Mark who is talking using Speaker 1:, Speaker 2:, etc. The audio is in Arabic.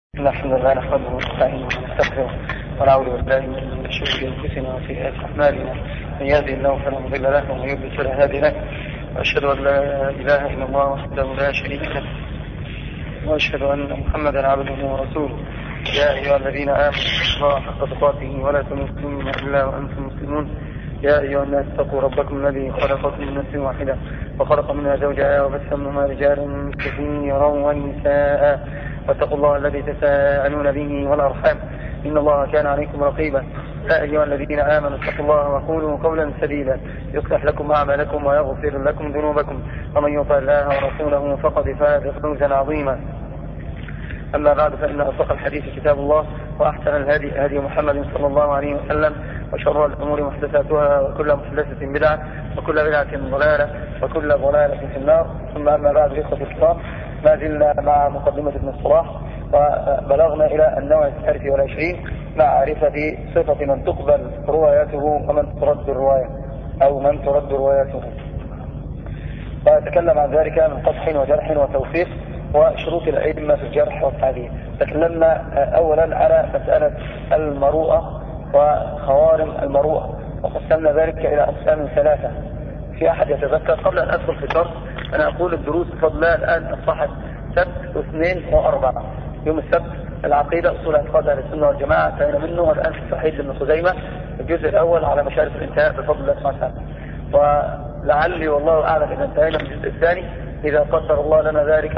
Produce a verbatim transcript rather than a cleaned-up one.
Speaker 1: الحمد لله نحمده ونستعينه ونستغفره ونعوذ بالله من شرور انفسنا وسيئات اعمالنا. من يهده الله فلا مضل له ومن يضلل فلا هادي له، واشهد ان لا اله الا الله وحده لا شريك له، واشهد ان محمدا عبده ورسوله. يا ايها الذين امنوا اتقوا الله حق تقاته ولا تموتن الا وانتم مسلمون. يا ايها الناس اتقوا ربكم الذي خلقكم من نفس واحده وخلق منها زوجها وبث منهما رجالا كثيرا ونساء، واتقوا الله الذي تساءلون به والارحام ان الله كان عليكم رقيبا. يا ايها الذين امنوا اتقوا الله وقولوا قولا سديدا يصلح لكم اعمالكم ويغفر لكم ذنوبكم، ومن يطع الله ورسوله فقد فاز فوزا عظيما. اما بعد، فان اصدق الحديث كتاب الله، واحسن الهدي هدي محمد صلى الله عليه وسلم، وشر الامور محدثاتها، وكل محدثه بدعه، وكل بدعه ضلاله، وكل ضلاله في النار. ثم اما بعد، اخوه الكرام، ما زلنا مع مقدمه ابن الصلاح، وبلغنا الى النوع الثالث والعشرين، معرفه صفه من تقبل روايته ومن ترد الروايه او من ترد روايته. وتكلم عن ذلك من قدح وجرح وتوثيق وشروط الأئمة في الجرح والتعديل. تكلمنا أولا على مسألة المروءة وخوارم المروءة، وقسمنا ذلك إلى أقسام ثلاثة. في أحد يتذكر قبل أن أدخل في شرط أنا أقول الدروس بفضل الله الآن أصبحت سبت واثنين وأربعة. يوم السبت العقيدة أصول اعتقاد أهل السنة والجماعة انتهينا منه، والآن في صحيح ابن خزيمة الجزء الأول على مشارف الانتهاء بفضل الله سبحانه وتعالى. ولعلي والله أعلم إذا انتهينا من الجزء الثاني إذا قدر الله لنا ذلك